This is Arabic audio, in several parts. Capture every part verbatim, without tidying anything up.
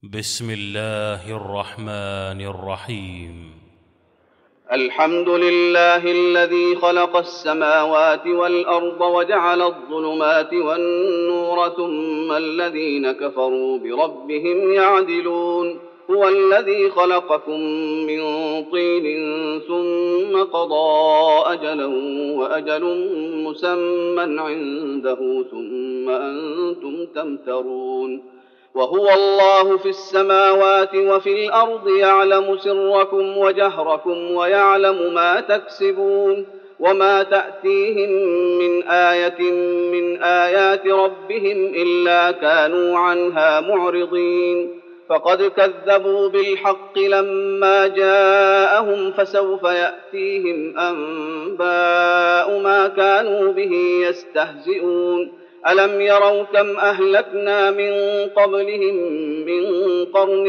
بسم الله الرحمن الرحيم. الحمد لله الذي خلق السماوات والأرض وجعل الظلمات والنور ثم الذين كفروا بربهم يعدلون. هو الذي خلقكم من طين ثم قضى أجلا وأجل مسمى عنده ثم أنتم تمترون. وهو الله في السماوات وفي الأرض يعلم سركم وجهركم ويعلم ما تكسبون. وما تأتيهم من آية من آيات ربهم إلا كانوا عنها معرضين. فقد كذبوا بالحق لما جاءهم فسوف يأتيهم أنباء ما كانوا به يستهزئون. ألم يروا كم أهلكنا من قبلهم من قرن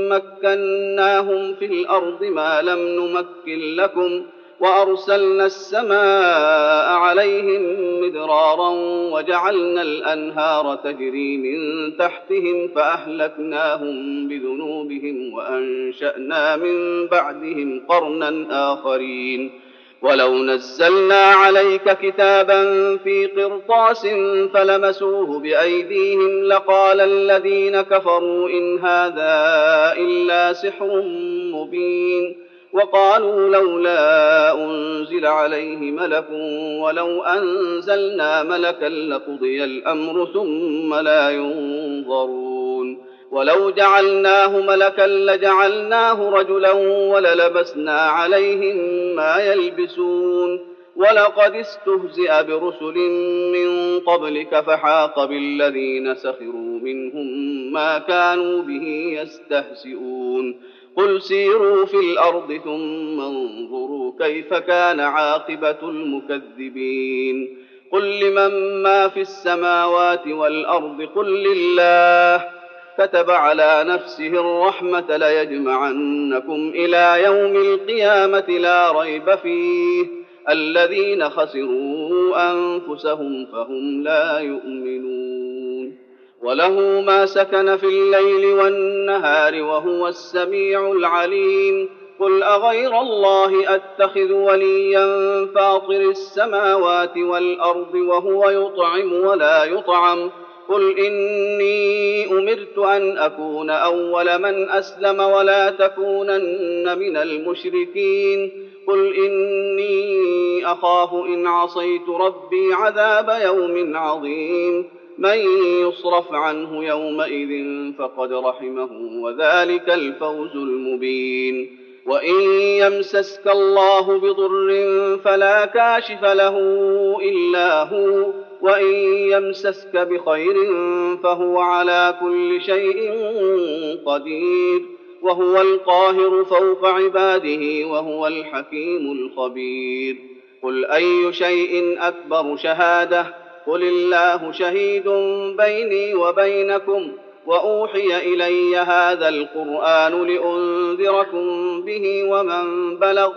مكناهم في الأرض ما لم نمكن لكم وأرسلنا السماء عليهم مدرارا وجعلنا الأنهار تجري من تحتهم فأهلكناهم بذنوبهم وأنشأنا من بعدهم قرنا آخرين. ولو نزلنا عليك كتابا في قرطاس فلمسوه بأيديهم لقال الذين كفروا إن هذا إلا سحر مبين. وقالوا لولا أنزل عليه ملك ولو أنزلنا ملكا لقضي الأمر ثم لا ينظرون. ولو جعلناه ملكا لجعلناه رجلا وللبسنا عليهم ما يلبسون. ولقد استهزئ برسل من قبلك فحاق بالذين سخروا منهم ما كانوا به يستهزئون. قل سيروا في الأرض ثم انظروا كيف كان عاقبة المكذبين. قل لمن ما في السماوات والأرض قل لله كتب على نفسه الرحمة ليجمعنكم إلى يوم القيامة لا ريب فيه الذين خسروا أنفسهم فهم لا يؤمنون. وله ما سكن في الليل والنهار وهو السميع العليم. قل أغير الله أتخذ وليا فاطر السماوات والأرض وهو يطعم ولا يطعم. قل إني أمرت أن أكون أول من أسلم ولا تكونن من المشركين. قل إني أخاف إن عصيت ربي عذاب يوم عظيم. من يصرف عنه يومئذ فقد رحمه وذلك الفوز المبين. وإن يمسسك الله بضر فلا كاشف له إلا هو وإن يمسسك بخير فهو على كل شيء قدير. وهو القاهر فوق عباده وهو الحكيم الخبير. قل أي شيء أكبر شهادة قل الله شهيد بيني وبينكم وأوحي إلي هذا القرآن لأنذركم به ومن بلغ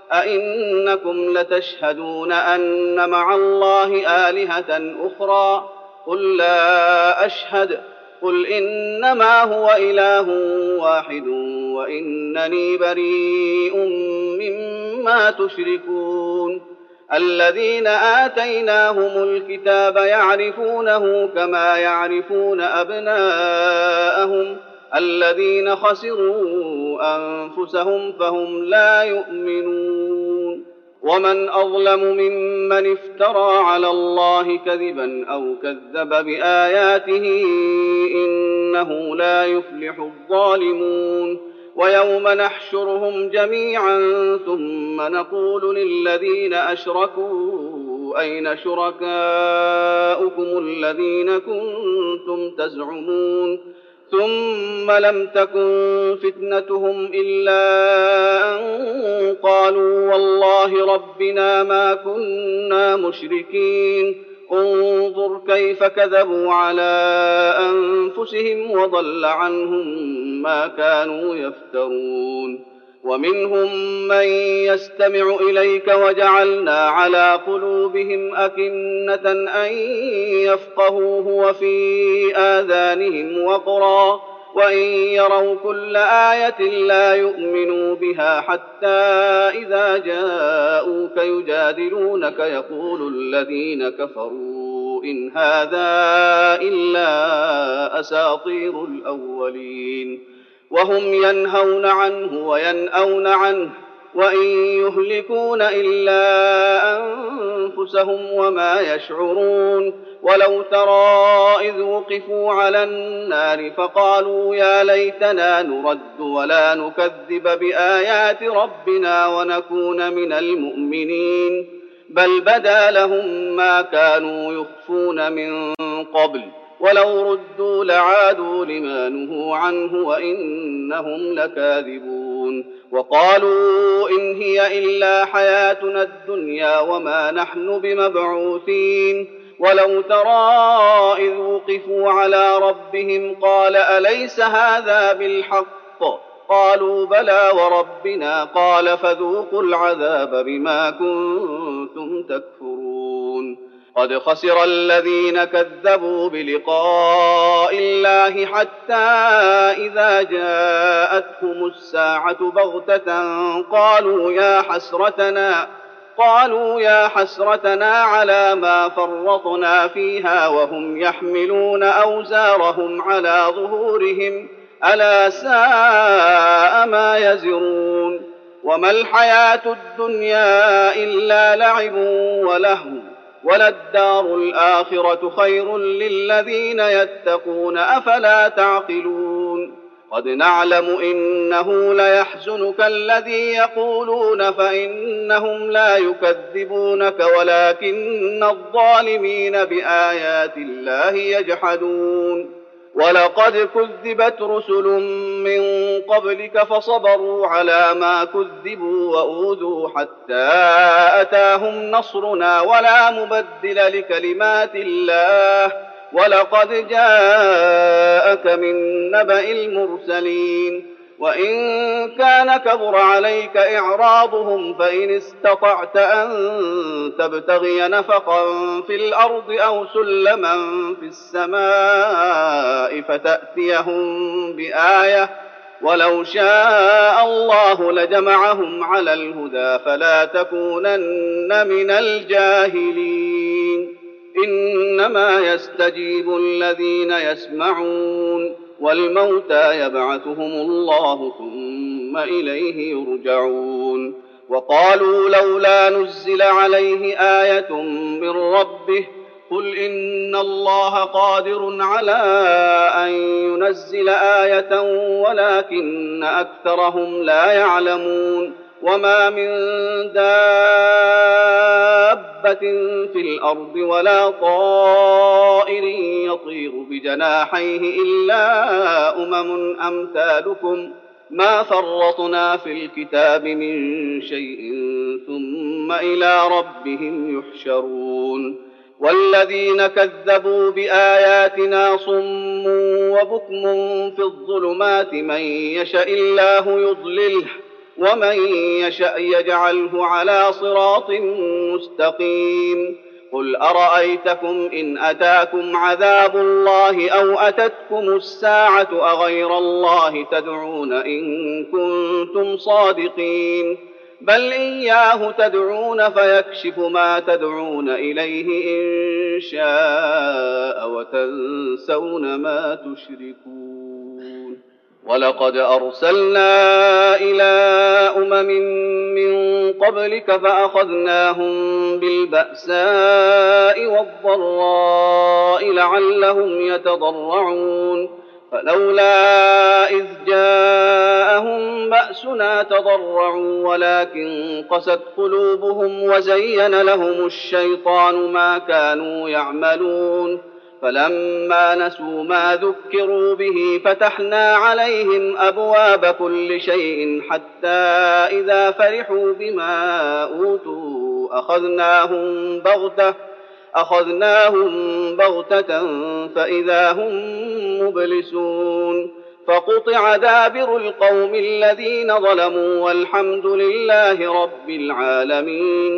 أئنكم لتشهدون أن مع الله آلهة أخرى قل لا أشهد. قل إنما هو إله واحد وإنني بريء مما تشركون. الذين آتيناهم الكتاب يعرفونه كما يعرفون أبناءهم الذين خسروا أنفسهم فهم لا يؤمنون. ومن أظلم ممن افترى على الله كذبا أو كذب بآياته إنه لا يفلح الظالمون. ويوم نحشرهم جميعا ثم نقول للذين أشركوا أين شركاؤكم الذين كنتم تزعمون ثم لم تكن فتنتهم إلا أن قالوا والله ربنا ما كنا مشركين. انظر كيف كذبوا على أنفسهم وضل عنهم ما كانوا يفترون. ومنهم من يستمع إليك وجعلنا على قلوبهم أكنة أن يفقهوه وفي آذانهم وقرا وإن يروا كل آية لا يؤمنوا بها حتى إذا جاءوك يجادلونك يقول الذين كفروا إن هذا إلا أساطير الأولين وهم ينهون عنه وينأون عنه وإن يهلكون إلا أنفسهم وما يشعرون ولو ترى إذ وقفوا على النار فقالوا يا ليتنا نرد ولا نكذب بآيات ربنا ونكون من المؤمنين بل بدا لهم ما كانوا يخفون من قبل ولو ردوا لعادوا لما نهوا عنه وإنهم لكاذبون وقالوا إن هي إلا حياتنا الدنيا وما نحن بمبعوثين ولو ترى إذ وقفوا على ربهم قال أليس هذا بالحق قالوا بلى وربنا قال فذوقوا العذاب بما كنتم تكفرون قد خسر الذين كذبوا بلقاء الله حتى إذا جاءتهم الساعة بغتة قالوا يا حسرتنا قالوا يا حسرتنا على ما فرطنا فيها وهم يحملون أوزارهم على ظهورهم ألا ساء ما يزرون وما الحياة الدنيا إلا لعب ولهو وللدار الآخرة خير للذين يتقون أفلا تعقلون قد نعلم إنه ليحزنك الذي يقولون فإنهم لا يكذبونك ولكن الظالمين بآيات الله يجحدون ولقد كذبت رسل من قبلك فصبروا على ما كذبوا وأوذوا حتى أتاهم نصرنا ولا مبدل لكلمات الله ولقد جاءك من نبأ المرسلين وإن كان كبر عليك إعراضهم فإن استطعت أن تبتغي نفقا في الأرض أو سلما في السماء فتأتيهم بآية ولو شاء الله لجمعهم على الهدى فلا تكونن من الجاهلين إنما يستجيب الذين يسمعون والموتى يبعثهم الله ثم إليه يرجعون وقالوا لولا نزل عليه آية من ربه قل إن الله قادر على أن ينزل آية ولكن أكثرهم لا يعلمون وما من دابة في الأرض ولا طائر يطير بجناحيه إلا أمم أمثالكم ما فرطنا في الكتاب من شيء ثم إلى ربهم يحشرون والذين كذبوا بآياتنا صم وبكم في الظلمات من يشاء الله يضلله ومن يشأ يجعله على صراط مستقيم قل أرأيتكم إن أتاكم عذاب الله أو أتتكم الساعة أغير الله تدعون إن كنتم صادقين بل إياه تدعون فيكشف ما تدعون إليه إن شاء وتنسون ما تشركون ولقد أرسلنا إلى أمم من قبلك فأخذناهم بالبأساء والضراء لعلهم يتضرعون فلولا إذ جاءهم بأسنا تضرعوا ولكن قست قلوبهم وزين لهم الشيطان ما كانوا يعملون فلما نسوا ما ذكروا به فتحنا عليهم أبواب كل شيء حتى إذا فرحوا بما أوتوا أخذناهم بغتة أخذناهم بغتة فإذا هم مبلسون فقطع دابر القوم الذين ظلموا والحمد لله رب العالمين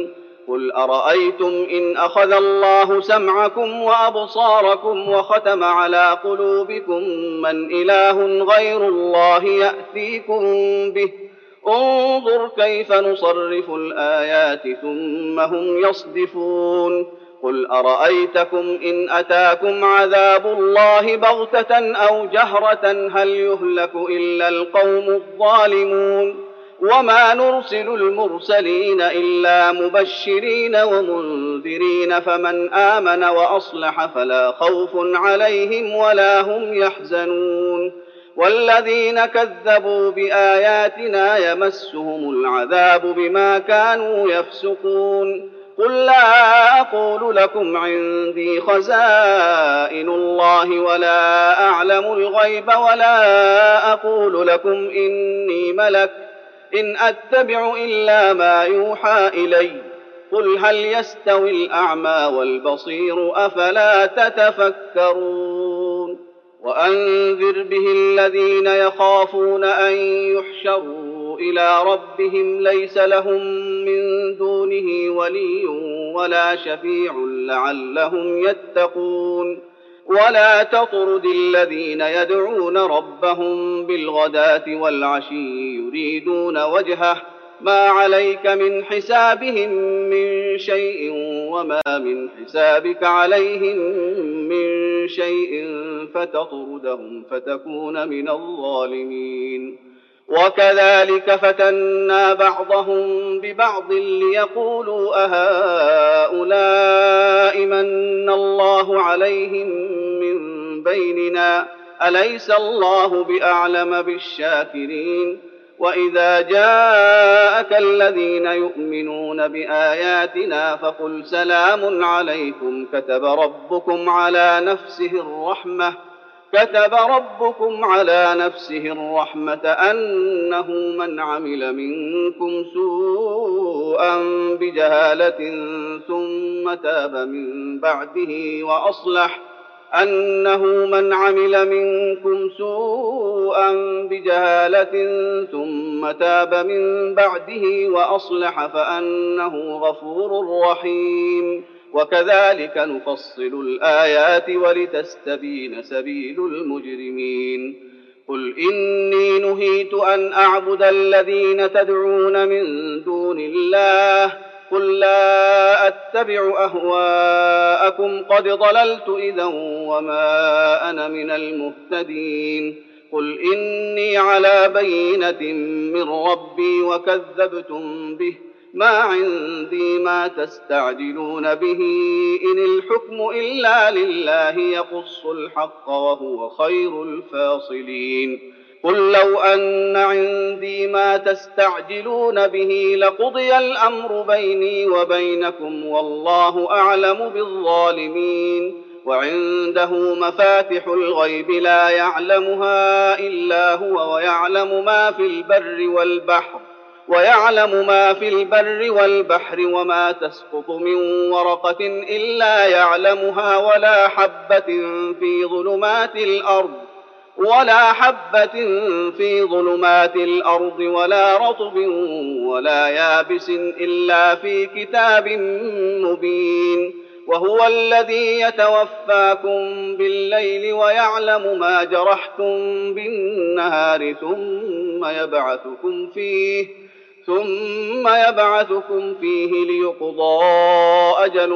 قل أرأيتم إن أخذ الله سمعكم وأبصاركم وختم على قلوبكم من إله غير الله يأتيكم به انظر كيف نصرف الآيات ثم هم يصدفون قل أرأيتكم إن أتاكم عذاب الله بغتة أو جهرة هل يهلك إلا القوم الظالمون وما نرسل المرسلين إلا مبشرين ومنذرين فمن آمن وأصلح فلا خوف عليهم ولا هم يحزنون والذين كذبوا بآياتنا يمسهم العذاب بما كانوا يفسقون قل لا أقول لكم عندي خزائن الله ولا أعلم الغيب ولا أقول لكم إني ملك إن أتبع إلا ما يوحى إلي قل هل يستوي الأعمى والبصير أفلا تتفكرون وأنذر به الذين يخافون أن يحشروا إلى ربهم ليس لهم من دونه ولي ولا شفيع لعلهم يتقون ولا تطرد الذين يدعون ربهم بالغداة والعشي يريدون وجهه ما عليك من حسابهم من شيء وما من حسابك عليهم من شيء فتطردهم فتكون من الظالمين وكذلك فتنا بعضهم ببعض ليقولوا أهؤلاء من الله عليهم من بيننا أليس الله بأعلم بالشاكرين وإذا جاءك الذين يؤمنون بآياتنا فقل سلام عليكم كتب ربكم على نفسه الرحمة كتب ربكم على نفسه الرحمة أنه من عمل منكم سوءا بجهالة ثم تاب من بعده وأصلح أنه من عمل منكم سوءا بجهالة ثم تاب من بعده وأصلح فأنه غفور رحيم وكذلك نفصل الآيات ولتستبين سبيل المجرمين قل إني نهيت أن أعبد الذين تدعون من دون الله قل لا أتبع أهواءكم قد ضللت إذا وما أنا من المهتدين قل إني على بينة من ربي وكذبتم به ما عندي ما تستعجلون به إن الحكم إلا لله يقص الحق وهو خير الفاصلين قل لو أن عندي ما تستعجلون به لقضي الأمر بيني وبينكم والله أعلم بالظالمين وعنده مفاتح الغيب لا يعلمها إلا هو ويعلم ما في البر والبحر ويعلم ما في البر والبحر وما تسقط من ورقة إلا يعلمها ولا حبة في ظلمات الأرض ولا حبة في ظلمات الأرض ولا رطب ولا يابس إلا في كتاب مبين وهو الذي يتوفاكم بالليل ويعلم ما جرحتم بالنهار ثم يبعثكم فيه ثم يبعثكم فيه ليقضى أجل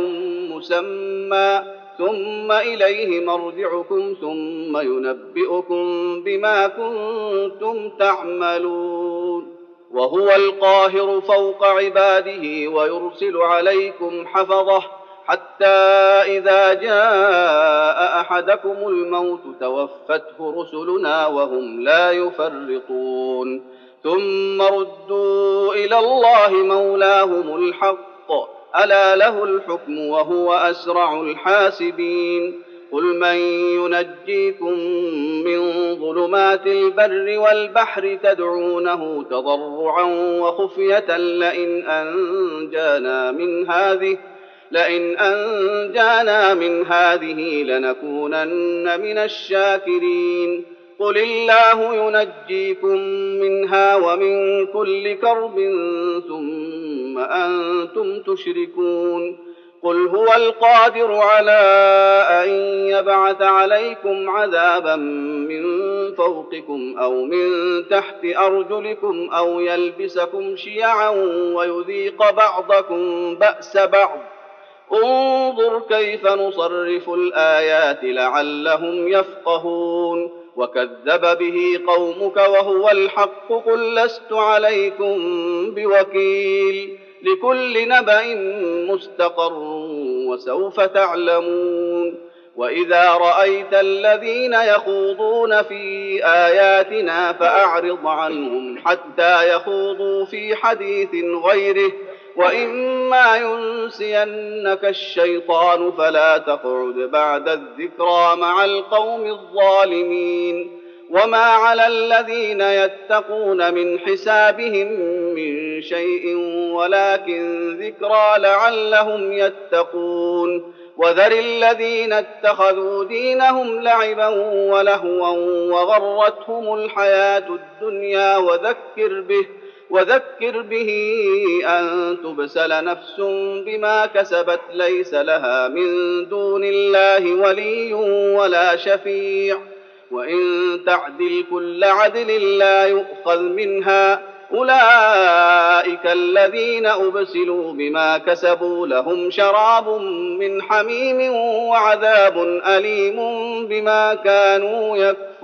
مسمى ثم إليه مرجعكم ثم ينبئكم بما كنتم تعملون وهو القاهر فوق عباده ويرسل عليكم حفظه حتى إذا جاء أحدكم الموت توفته رسلنا وهم لا يفرطون ثم ردوا إلى الله مولاهم الحق ألا له الحكم وهو أسرع الحاسبين قل من ينجيكم من ظلمات البر والبحر تدعونه تضرعا وخفية لئن أنجانا من هذه لئن أنجانا من هذه لنكونن من الشاكرين قل قل الله ينجيكم منها ومن كل كرب ثم أنتم تشركون قل هو القادر على أن يبعث عليكم عذابا من فوقكم أو من تحت أرجلكم أو يلبسكم شيعا ويذيق بعضكم بأس بعض انظر كيف نصرف الآيات لعلهم يفقهون وكذب به قومك وهو الحق قل لست عليكم بوكيل لكل نبأ مستقر وسوف تعلمون وإذا رأيت الذين يخوضون في آياتنا فأعرض عنهم حتى يخوضوا في حديث غيره وإما ينسينك الشيطان فلا تقعد بعد الذكرى مع القوم الظالمين وما على الذين يتقون من حسابهم من شيء ولكن ذكرى لعلهم يتقون وذر الذين اتخذوا دينهم لعبا ولهوا وغرتهم الحياة الدنيا وذكر به وذكر به أن تبسل نفس بما كسبت ليس لها من دون الله ولي ولا شفيع وإن تعدل كل عدل لا يؤخذ منها أولئك الذين أبسلوا بما كسبوا لهم شراب من حميم وعذاب أليم بما كانوا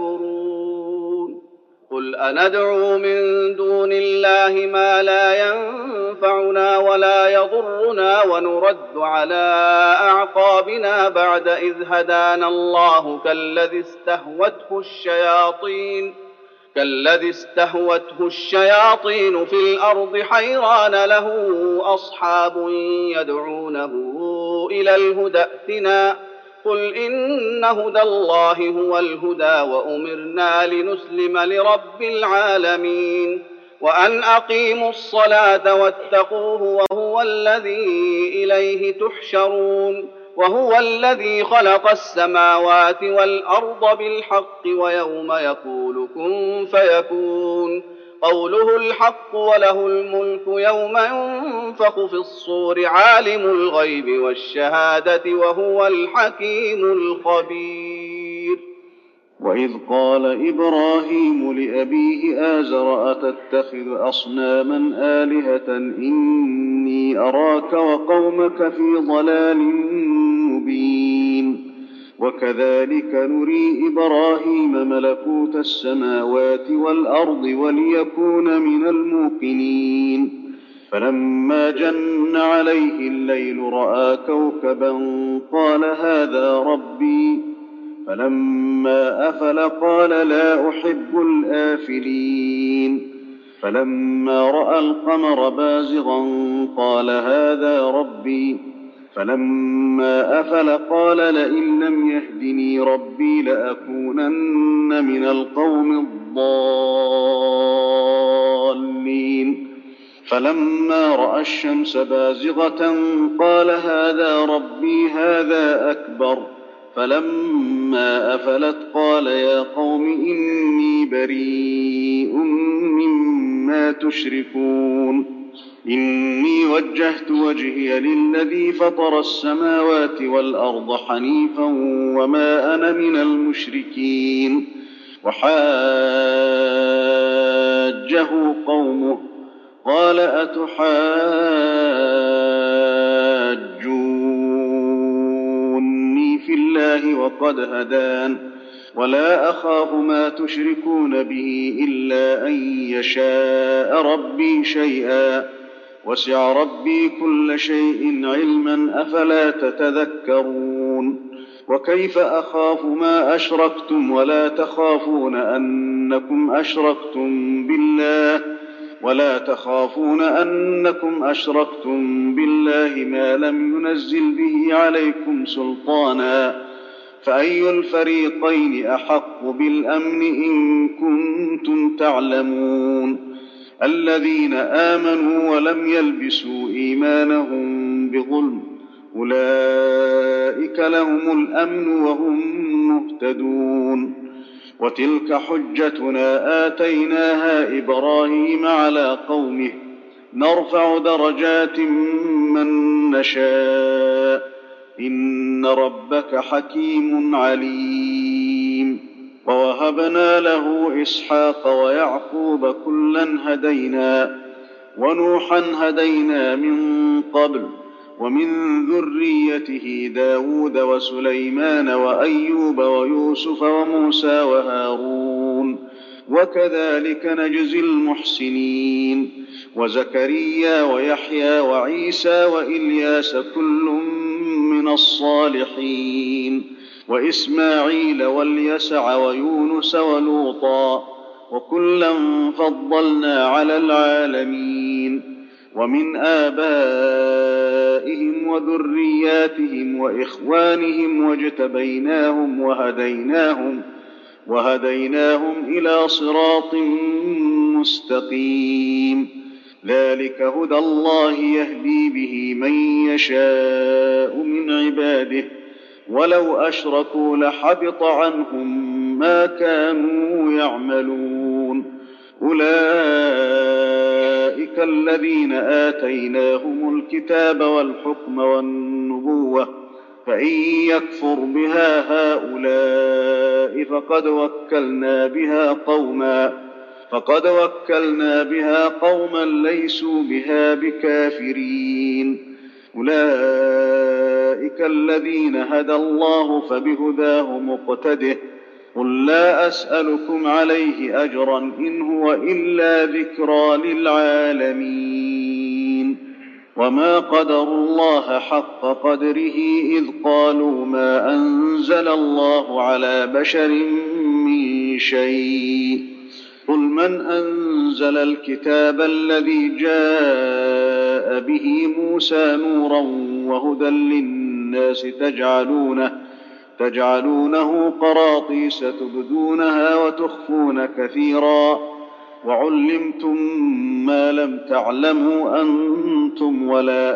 يكفرون قل أندعو من دون الله ما لا ينفعنا ولا يضرنا ونرد على أعقابنا بعد إذ هدانا الله كالذي استهوته الشياطين كالذي استهوته الشياطين في الأرض حيران له أصحاب يدعونه إلى الهدى ائتنا قل إن هدى الله هو الهدى وأمرنا لنسلم لرب العالمين وأن أقيموا الصلاة واتقوه وهو الذي إليه تحشرون وهو الذي خلق السماوات والأرض بالحق ويوم يقول كن فيكون قوله الحق وله الملك يوم ينفخ في الصور عالم الغيب والشهادة وهو الحكيم الخبير وإذ قال إبراهيم لأبيه آزر أتتخذ أصناما آلهة إني أراك وقومك في ضلال مبين وكذلك نري إبراهيم ملكوت السماوات والأرض وليكون من الموقنين فلما جن عليه الليل رأى كوكبا قال هذا ربي فلما أفل قال لا أحب الآفلين فلما رأى القمر بازغا قال هذا ربي فلما أفل قال لئن لم يهدني ربي لأكونن من القوم الضالين فلما رأى الشمس بازغة قال هذا ربي هذا أكبر فلما أفلت قال يا قوم إني بريء مما تشركون إني وجهت وجهي للذي فطر السماوات والأرض حنيفا وما أنا من المشركين وحاجه قومه قال أتحاجوني في الله وقد هدان ولا أخاف ما تشركون به إلا أن يشاء ربي شيئا وسع ربي كل شيء علما أفلا تتذكرون وكيف أخاف ما أشركتم ولا تخافون أنكم أشركتم بالله ولا تخافون أنكم أشركتم بالله ما لم ينزل به عليكم سلطانا فأي الفريقين أحق بالأمن إن كنتم تعلمون الذين آمنوا ولم يلبسوا إيمانهم بظلم أولئك لهم الأمن وهم مهتدون وتلك حجتنا آتيناها إبراهيم على قومه نرفع درجات من نشاء إن ربك حكيم عليم. ووهبنا له إسحاق ويعقوب كلا هدينا ونوحا هدينا من قبل ومن ذريته داود وسليمان وأيوب ويوسف وموسى وهارون وكذلك نجزي المحسنين وزكريا ويحيى وعيسى وإلياس كل من الصالحين وإسماعيل واليسع ويونس ولوطا وكلا فضلنا على العالمين ومن آبائهم وذرياتهم وإخوانهم واجتبيناهم وهديناهم وهديناهم إلى صراط مستقيم ذلك هدى الله يهدي به من يشاء من عباده ولو أشركوا لحبط عنهم ما كانوا يعملون أولئك الذين آتيناهم الكتاب والحكم والنبوة فإن يكفر بها هؤلاء فقد وكلنا بها قوما فقد وكلنا بها قوما ليسوا بها بكافرين أولئك الذين هدى الله فبهداه مقتده قل لا أسألكم عليه أجرا إن هو إلا ذكرى للعالمين. وما قدروا الله حق قدره إذ قالوا ما أنزل الله على بشر من شيء قل من أنزل الكتاب الذي جاء به موسى نورا وهدى للناس تجعلونه تجعلونه قراطيس تبدونها وتخفون كثيرا وعلمتم ما لم تعلموا أنتم ولا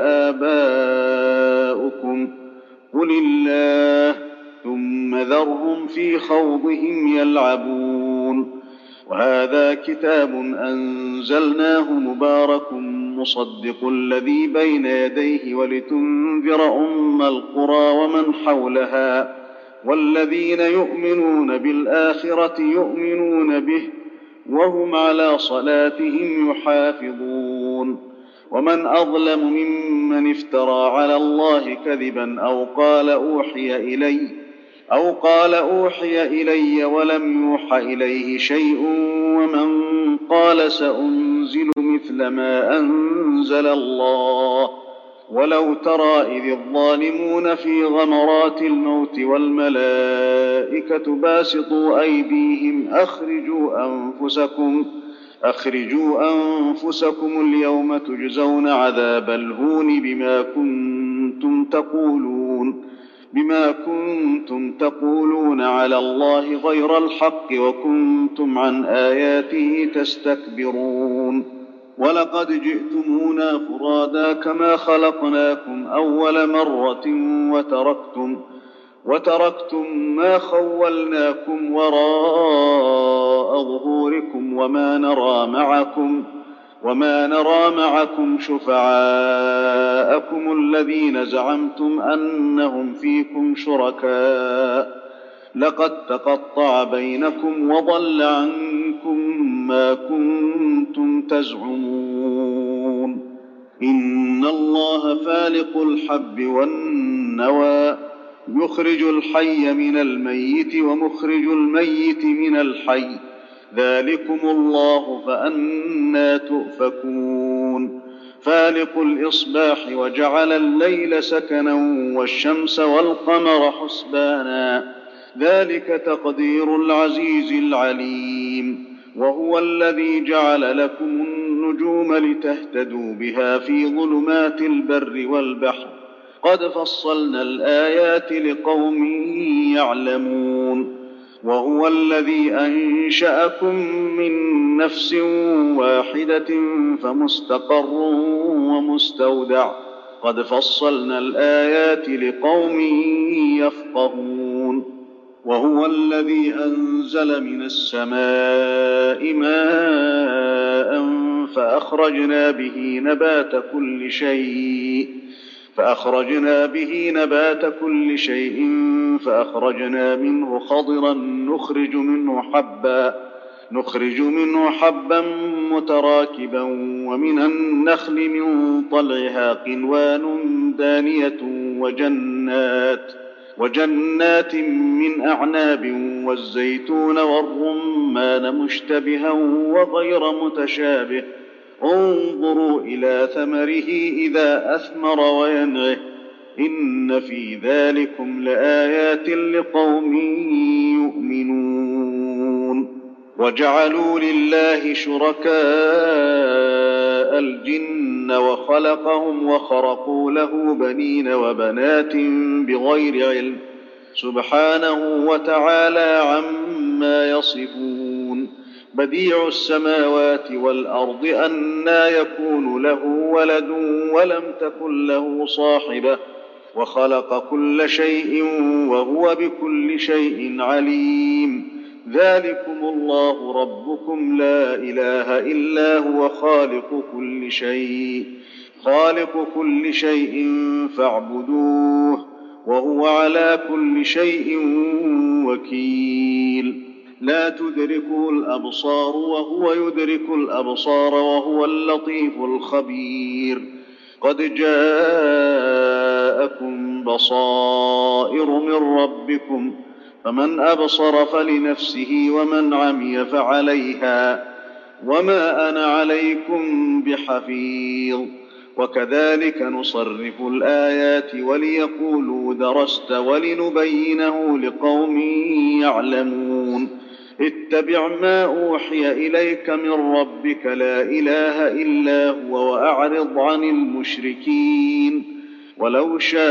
آباؤكم قل الله ثم ذرهم في خوضهم يلعبون. وهذا كتاب أنزلناه مبارك مصدق الذي بين يديه ولتنذر أم القرى ومن حولها والذين يؤمنون بالآخرة يؤمنون به وهم على صلاتهم يحافظون. ومن أظلم ممن افترى على الله كذبا أو قال أوحي إلي أو قال أوحي إلي ولم يوحى إليه شيء ومن قال سأنزل مثل ما أنزل الله ولو ترى إذ الظالمون في غمرات الموت والملائكة باسطوا أيديهم أخرجوا أنفسكم أخرجوا أنفسكم اليوم تجزون عذاب الهون بما كنتم تقولون بما كنتم تقولون على الله غير الحق وكنتم عن آياته تستكبرون. ولقد جئتمونا فرادا كما خلقناكم أول مرة وتركتم وتركتم ما خولناكم وراء ظهوركم وما نرى معكم وما نرى معكم شفعاءكم الذين زعمتم أنهم فيكم شركاء لقد تقطع بينكم وضل عنكم ما كنتم تزعمون. إن الله فالق الحب والنوى يخرج الحي من الميت ومخرج الميت من الحي ذلكم الله فأنى تؤفكون. فالق الإصباح وجعل الليل سكنا والشمس والقمر حسبانا ذلك تقدير العزيز العليم. وهو الذي جعل لكم النجوم لتهتدوا بها في ظلمات البر والبحر قد فصلنا الآيات لقوم يعلمون. وهو الذي أنشأكم من نفس واحدة فمستقر ومستودع قد فصلنا الآيات لقوم يفقهون. وهو الذي أنزل من السماء ماء فأخرجنا به نبات كل شيء فأخرجنا به نبات كل شيء فأخرجنا منه خضرا نخرج منه حبا نخرج منه حبا متراكبا ومن النخل من طلعها قنوان دانية وجنات وجنات من أعناب والزيتون والرمان مشتبها وغير متشابه انظروا إلى ثمره إذا أثمر وينعه إن في ذلكم لآيات لقوم يؤمنون. وجعلوا لله شركاء الجن وخلقهم وخرقوا له بنين وبنات بغير علم سبحانه وتعالى عما يصفون. بديع السماوات والأرض أنى يكون له ولد ولم تكن له صاحبة وخلق كل شيء وهو بكل شيء عليم. ذلكم الله ربكم لا إله إلا هو خالق كل شيء خالق كل شيء فاعبدوه وهو على كل شيء وكيل. لا تدركه الأبصار وهو يدرك الأبصار وهو اللطيف الخبير. قد جاءكم بصائر من ربكم فمن أبصر فلنفسه ومن عمي فعليها وما أنا عليكم بحفيظ. وكذلك نصرف الآيات وليقولوا درست ولنبينه لقوم يعلمون. اتبع ما أوحي إليك من ربك لا إله إلا هو وأعرض عن المشركين. ولو شاء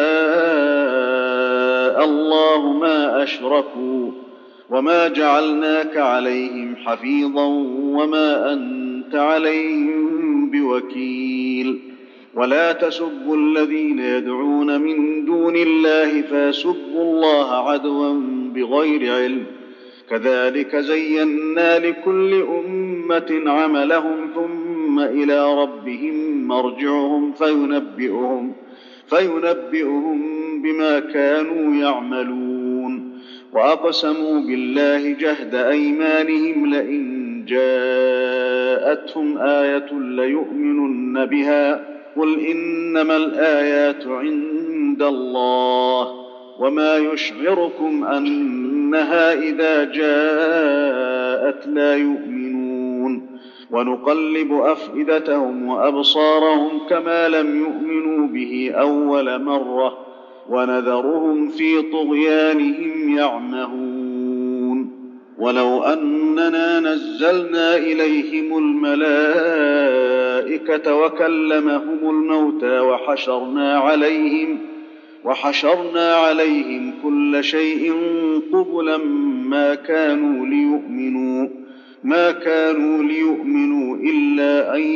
الله ما أشركوا وما جعلناك عليهم حفيظا وما أنت عليهم بوكيل. ولا تسبوا الذين يدعون من دون الله فيسبوا الله عدوا بغير علم كذلك زينا لكل أمة عملهم ثم إلى ربهم مرجعهم فينبئهم فينبئهم بما كانوا يعملون. وأقسموا بالله جهد أيمانهم لئن جاءتهم آية ليؤمنن بها قل إنما الآيات عند الله وما يشعركم أنها إذا جاءت لا يؤمنون. ونقلب أفئدتهم وأبصارهم كما لم يؤمنوا به أول مرة ونذرهم في طغيانهم يعمهون. ولو أننا نزلنا إليهم الملائكة وكلمهم الموتى وحشرنا عليهم وحشرنا عليهم كل شيء قبلا ما كانوا ليؤمنوا ما كانوا ليؤمنوا إلا أن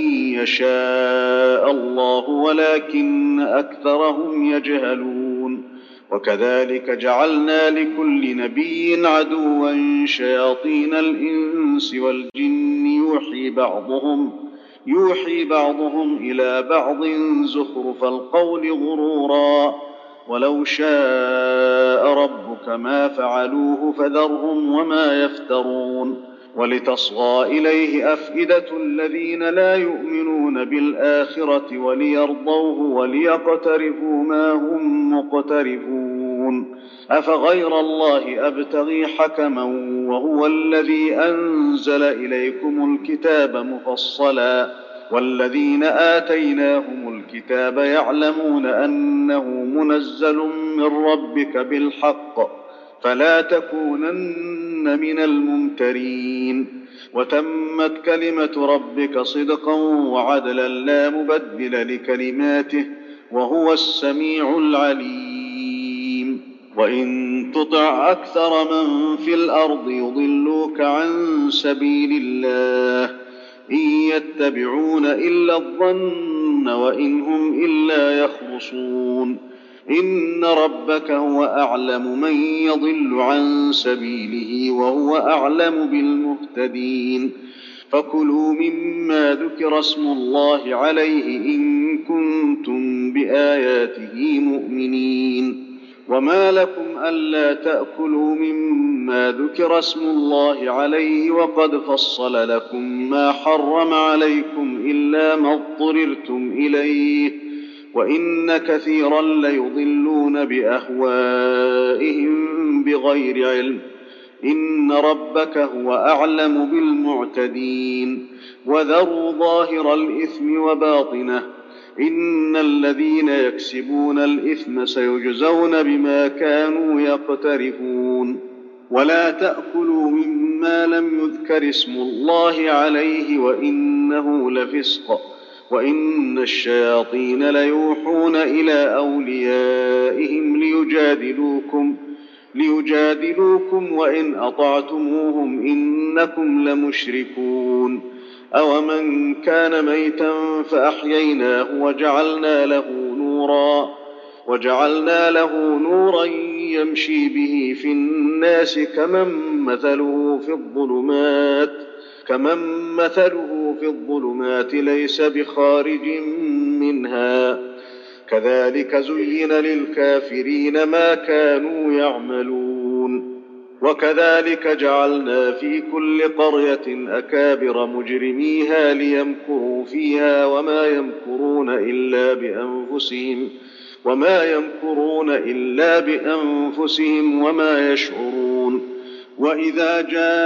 يشاء الله ولكن أكثرهم يجهلون. وكذلك جعلنا لكل نبي عدوا شياطين الإنس والجن يوحي بعضهم يوحي بعضهم إلى بعض زخرف القول غرورا ولو شاء ربك ما فعلوه فذرهم وما يفترون. ولتصغى إليه أفئدة الذين لا يؤمنون بالآخرة وليرضوه وليقترفوا ما هم مقترفون. أفغير الله أبتغي حكما وهو الذي أنزل إليكم الكتاب مفصلا والذين آتيناهم الكتاب يعلمون أنه منزل من ربك بالحق فلا تكونن من الممترين. وتمت كلمة ربك صدقا وعدلا لا مبدل لكلماته وهو السميع العليم. وإن تطع أكثر من في الأرض يضلوك عن سبيل الله إن يتبعون إلا الظن وإن هم إلا يخرصون. إن ربك هو أعلم من يضل عن سبيله وهو أعلم بالمهتدين فكلوا مما ذكر اسم الله عليه إن كنتم بآياته مؤمنين وما لكم ألا تأكلوا مما ذكر اسم الله عليه وقد فصل لكم ما حرم عليكم إلا ما اضطررتم إليه وإن كثيرا ليضلون بأهوائهم بغير علم إن ربك هو أعلم بالمعتدين وذروا ظاهر الإثم وباطنه إن الذين يكسبون الإثم سيجزون بما كانوا يقترفون ولا تأكلوا مما لم يذكر اسم الله عليه وإنه لفسق وإن الشياطين ليوحون إلى أوليائهم ليجادلوكم ليجادلوكم وإن أطعتموهم إنكم لمشركون أومن كان ميتا فأحييناه وجعلنا له نورا وجعلنا له نورا يمشي به في الناس كمن مثله في الظلمات كمن مثله في الظلمات ليس بخارج منها كذلك زين للكافرين ما كانوا يعملون وكذلك جعلنا في كل قرية أكابر مجرميها ليمكروا فيها وما يمكرون إلا بأنفسهم وما يمكرون إلا بأنفسهم وما يشعرون وإذا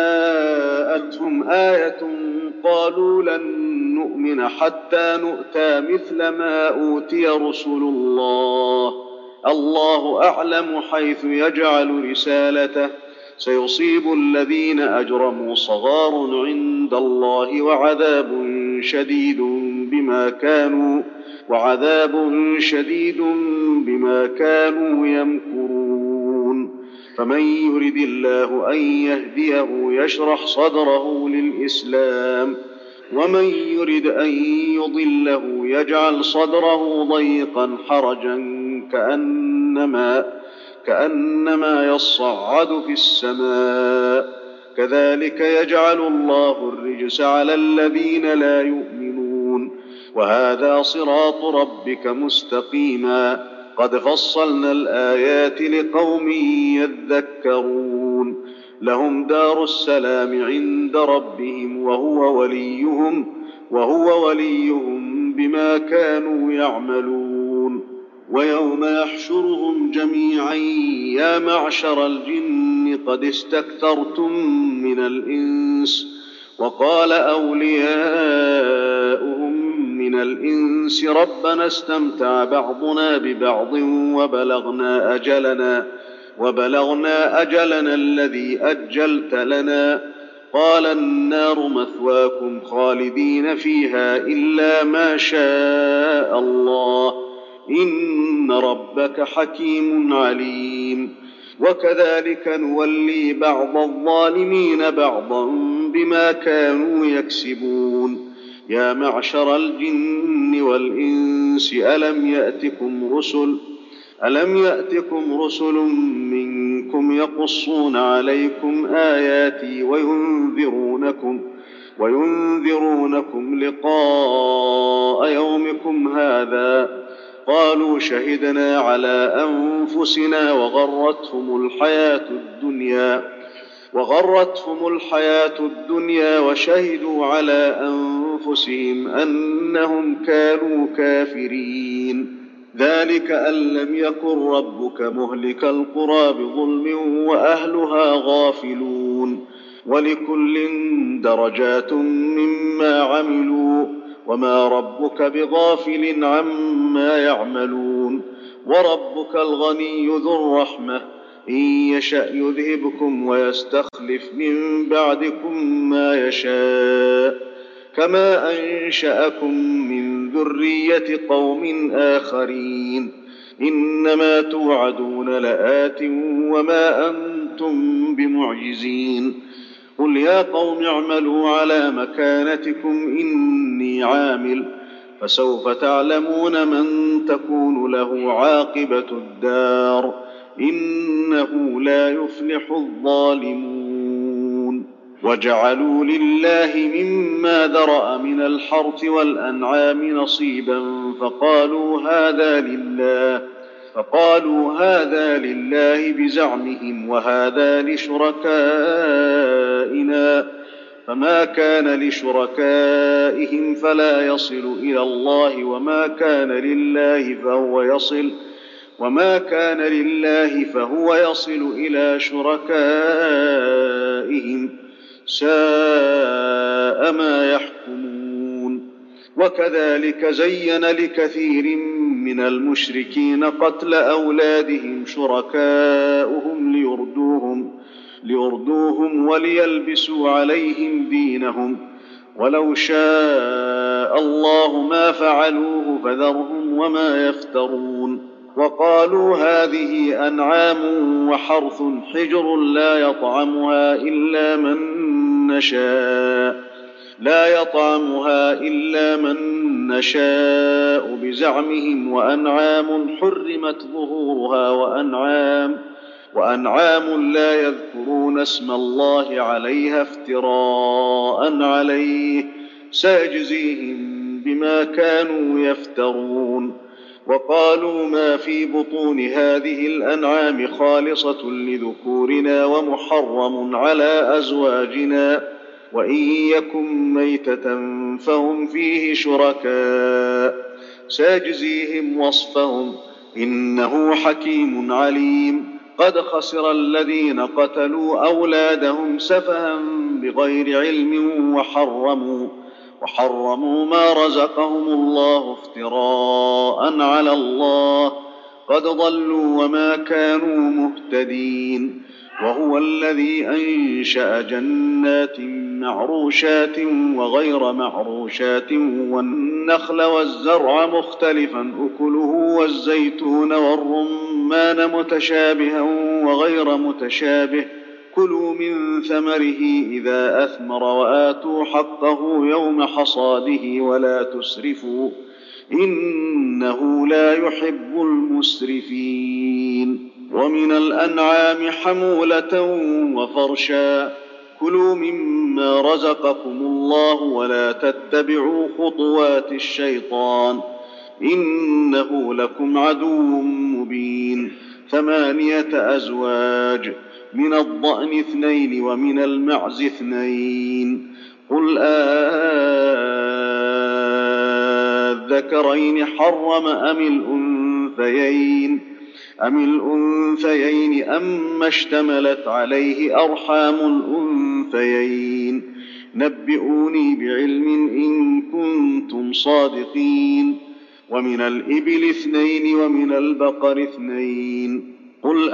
جاءتهم آية قالوا لن نؤمن حتى نؤتى مثل ما أوتي رسل الله الله أعلم حيث يجعل رسالته سيصيب الذين أجرموا صغار عند الله وعذاب شديد بما كانوا وعذاب شديد بما كانوا يمكرون فمن يرد الله أن يهديه يشرح صدره للإسلام ومن يرد أن يضله يجعل صدره ضيقا حرجا كأنما كأنما يصعد في السماء كذلك يجعل الله الرجس على الذين لا يؤمنون وهذا صراط ربك مستقيما قد فصلنا الآيات لقوم يذكرون لهم دار السلام عند ربهم وهو وليهم وهو وليهم بما كانوا يعملون ويوم يحشرهم جميعا يا معشر الجن قد استكثرتم من الإنس وقال أولياؤهم من الإنس ربنا استمتع بعضنا ببعض وبلغنا أجلنا وبلغنا أجلنا الذي أجلت لنا قال النار مثواكم خالدين فيها إلا ما شاء الله إن ربك حكيم عليم وكذلك نولي بعض الظالمين بعضا بما كانوا يكسبون يا معشر الجن والإنس ألم يأتكم رسل ألم يأتكم رسل منكم يقصون عليكم آياتي وينذرونكم وينذرونكم لقاء يومكم هذا قالوا شهدنا على أنفسنا وغرتهم الحياة الدنيا وغرتهم الحياة الدنيا وشهدوا على أنفسهم أنهم كانوا كافرين ذلك أن لم يكن ربك مهلك القرى بظلم وأهلها غافلون ولكل درجات مما عملوا وما ربك بغافل عما يعملون وربك الغني ذو الرحمة إن يشأ يذهبكم ويستخلف من بعدكم ما يشاء كما أنشأكم من ذرية قوم آخرين إنما توعدون لآت وما أنتم بمعجزين قل يا قوم اعملوا على مكانتكم إني عامل فسوف تعلمون من تكون له عاقبة الدار إنه لا يفلح الظالمون. وجعلوا لله مما ذرأ من الحرث والأنعام نصيبا فقالوا هذا لله فقالوا هذا لله بزعمهم وهذا لشركائنا فما كان لشركائهم فلا يصل إلى الله وما كان لله فهو يصل وما كان لله فهو يصل إلى شركائهم ساء ما يحكمون. وكذلك زين لكثير من المشركين قتل أولادهم شركاؤهم ليردوهم, ليردوهم وليلبسوا عليهم دينهم ولو شاء الله ما فعلوه فذرهم وما يفترون. وقالوا هذه أنعام وحرث حجر لا يطعمها إلا من نشاء لا يطعمها إلا من نشاء بزعمهم وأنعام حرمت ظهورها وأنعام وأنعام لا يذكرون اسم الله عليها افتراء عليه سيجزيهم بما كانوا يفترون. وقالوا ما في بطون هذه الأنعام خالصة لذكورنا ومحرم على أزواجنا وإن يكن ميتة فهم فيه شركاء سيجزيهم وصفهم إنه حكيم عليم. قد خسر الذين قتلوا أولادهم سفها بغير علم وحرموا وحرموا ما رزقهم الله افتراء على الله قد ضلوا وما كانوا مهتدين. وهو الذي أنشأ جنات معروشات وغير معروشات والنخل والزرع مختلفا أكله والزيتون والرمان متشابها وغير متشابه كلوا من ثمره إذا أثمر وآتوا حقه يوم حصاده ولا تسرفوا إنه لا يحب المسرفين. ومن الأنعام حمولة وفرشا كلوا مما رزقكم الله ولا تتبعوا خطوات الشيطان إنه لكم عدو مبين. ثمانية أزواج من الضأن اثنين ومن المعز اثنين قل أذكرين حرم أم الأنثيين أم الأنثيين أم اشتملت عليه أرحام الأنثيين نبئوني بعلم إن كنتم صادقين. ومن الإبل اثنين ومن البقر اثنين قل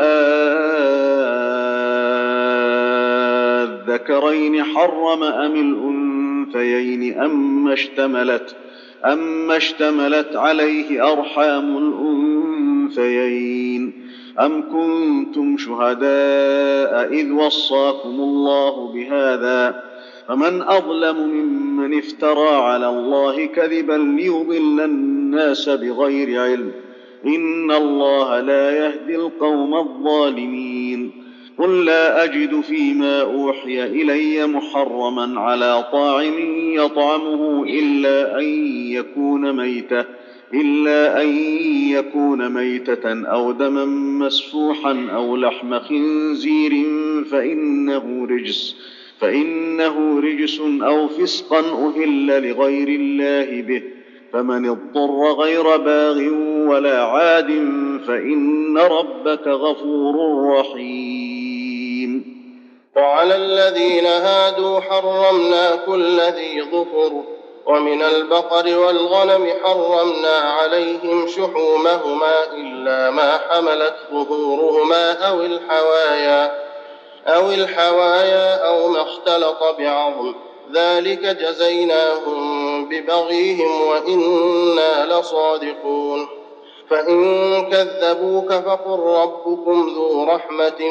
أذكرين حرم أم الأنثيين أم اشتملت أم اشتملت عليه أرحام الأنثيين أم كنتم شهداء إذ وصاكم الله بهذا فمن أظلم ممن افترى على الله كذبا ليضل الناس بغير علم إن الله لا يهدي القوم الظالمين. قل لا أجد فيما أوحي إلي محرما على طاعم يطعمه إلا أن يكون ميتة إلا أن يكون ميتة أو دما مسفوحا أو لحم خنزير فإنه رجس فإنه رجس أو فسقا أهل لغير الله به فمن اضطر غير باغ ولا عاد فإن ربك غفور رحيم. وعلى الذين هادوا حرمنا كل ذي ظفر ومن البقر والغنم حرمنا عليهم شحومهما إلا ما حملت ظهورهما أو الحوايا أو الحوايا أو ما اختلط بعظم ذلك جزيناهم ببغيهم وإنا لصادقون. فإن كذبوك فقل ربكم ذو رحمة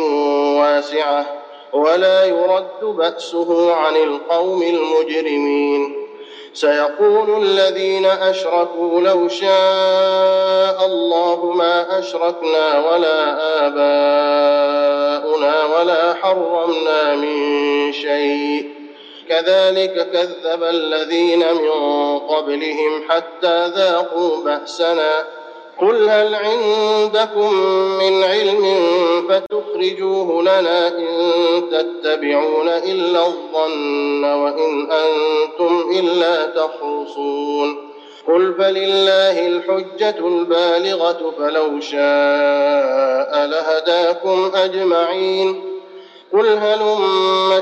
واسعة ولا يرد بأسه عن القوم المجرمين. سيقول الذين أشركوا لو شاء الله ما أشركنا ولا آباؤنا ولا حرمنا من شيء كذلك كذب الذين من قبلهم حتى ذاقوا بأسنا قل هل عندكم من علم فتخرجوه لنا إن تتبعون إلا الظن وإن أنتم إلا تخرصون قل فلله الحجة البالغة فلو شاء لهداكم أجمعين قل هلم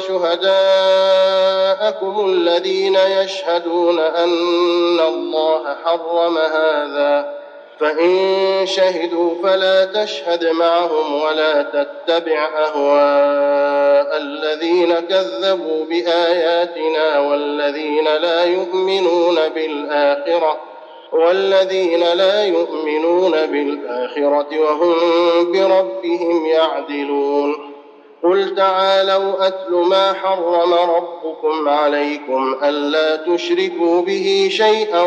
شهداءكم الذين يشهدون أن الله حرم هذا فإن شهدوا فلا تشهد معهم ولا تتبع أهواء الذين كذبوا بآياتنا والذين لا يؤمنون بالآخرة والذين لا يؤمنون بالآخرة وهم بربهم يعدلون قل تعالوا أتل ما حرم ربكم عليكم ألا تشركوا به شيئا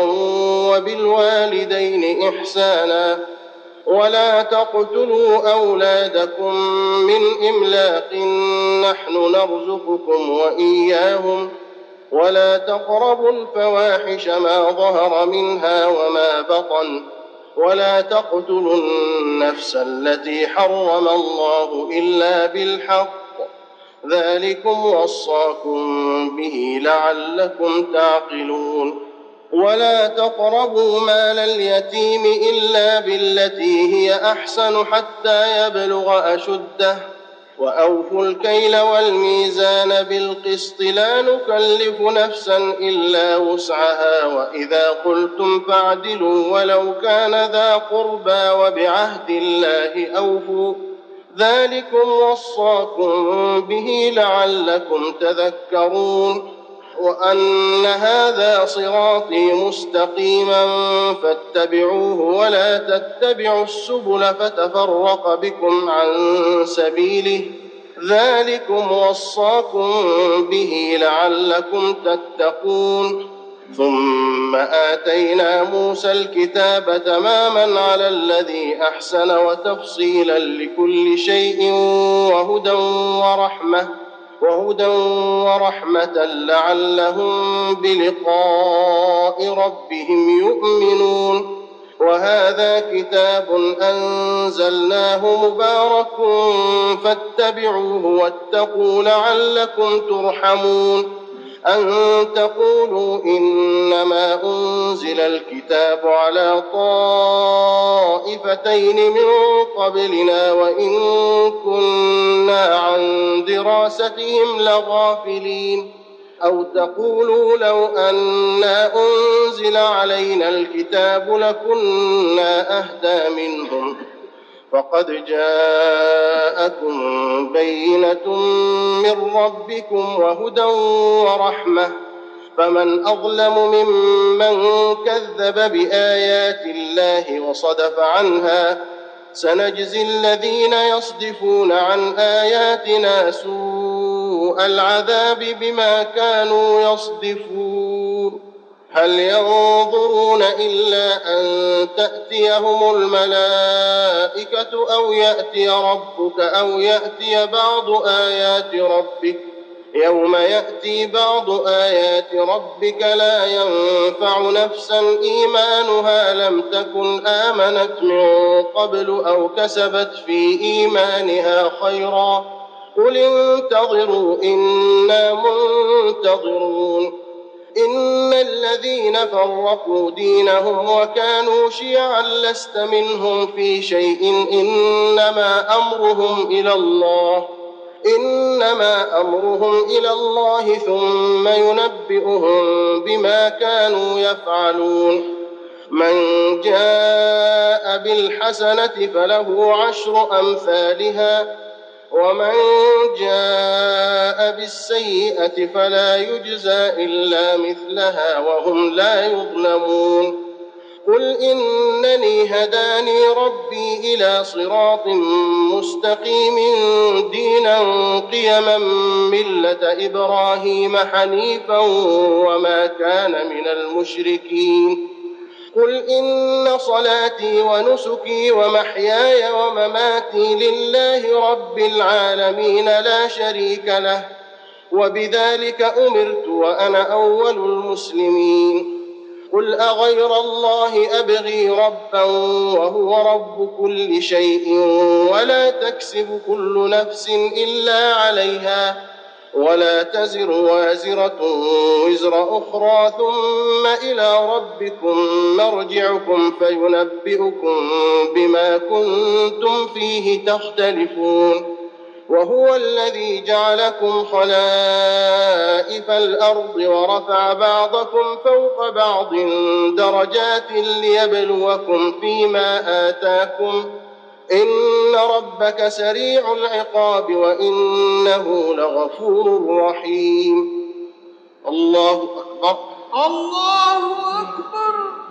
وبالوالدين إحسانا ولا تقتلوا أولادكم من إملاق نحن نرزقكم وإياهم ولا تقربوا الفواحش ما ظهر منها وما بطن ولا تقتلوا النفس التي حرم الله إلا بالحق ذلكم وصاكم به لعلكم تعقلون ولا تقربوا مال اليتيم إلا بالتي هي أحسن حتى يبلغ أشده وأوفوا الكيل والميزان بالقسط لا نكلف نفسا إلا وسعها وإذا قلتم فاعدلوا ولو كان ذا قربى وبعهد الله أوفوا ذلكم وصاكم به لعلكم تذكرون وأن هذا صراطي مستقيما فاتبعوه ولا تتبعوا السبل فتفرق بكم عن سبيله ذلكم وصاكم به لعلكم تتقون ثم آتينا موسى الكتاب تماما على الذي أحسن وتفصيلا لكل شيء وهدى ورحمة وهدى ورحمة لعلهم بلقاء ربهم يؤمنون وهذا كتاب أنزلناه مبارك فاتبعوه واتقوا لعلكم ترحمون أن تقولوا إنما أنزل الكتاب على طائفتين من قبلنا وإن كنا عن دراستهم لغافلين أو تقولوا لو أنا أنزل علينا الكتاب لكنا أهدى منهم فقد جاءكم بينة من ربكم وهدى ورحمة فمن أظلم ممن كذب بآيات الله وصدف عنها سنجزي الذين يصدفون عن آياتنا سوء العذاب بما كانوا يصدفون هل ينظرون إلا أن تأتيهم الملائكة أو يأتي ربك أو يأتي بعض آيات ربك يوم يأتي بعض آيات ربك لا ينفع نفسا إيمانها لم تكن آمنت من قبل أو كسبت في إيمانها خيرا قل انتظروا إنا منتظرون إن الذين فرقوا دينهم وكانوا شيعا لست منهم في شيء إنما أمرهم إلى الله إنما أمرهم إلى الله ثم ينبئهم بما كانوا يفعلون من جاء بالحسنة فله عشر أمثالها ومن جاء بالسيئة فلا يجزى إلا مثلها وهم لا يظلمون قل إنني هداني ربي إلى صراط مستقيم دينا قيما ملة إبراهيم حنيفا وما كان من المشركين قل إن صلاتي ونسكي ومحياي ومماتي لله رب العالمين لا شريك له وبذلك أمرت وأنا أول المسلمين قل أغير الله أبغي ربا وهو رب كل شيء ولا تكسب كل نفس إلا عليها ولا تزر وازرة وزر أخرى ثم إلى ربكم مرجعكم فينبئكم بما كنتم فيه تختلفون وهو الذي جعلكم خلائف الأرض ورفع بعضكم فوق بعض درجات ليبلوكم فيما آتاكم إن ربك سريع العقاب وإنه لغفور رحيم الله أكبر الله أكبر.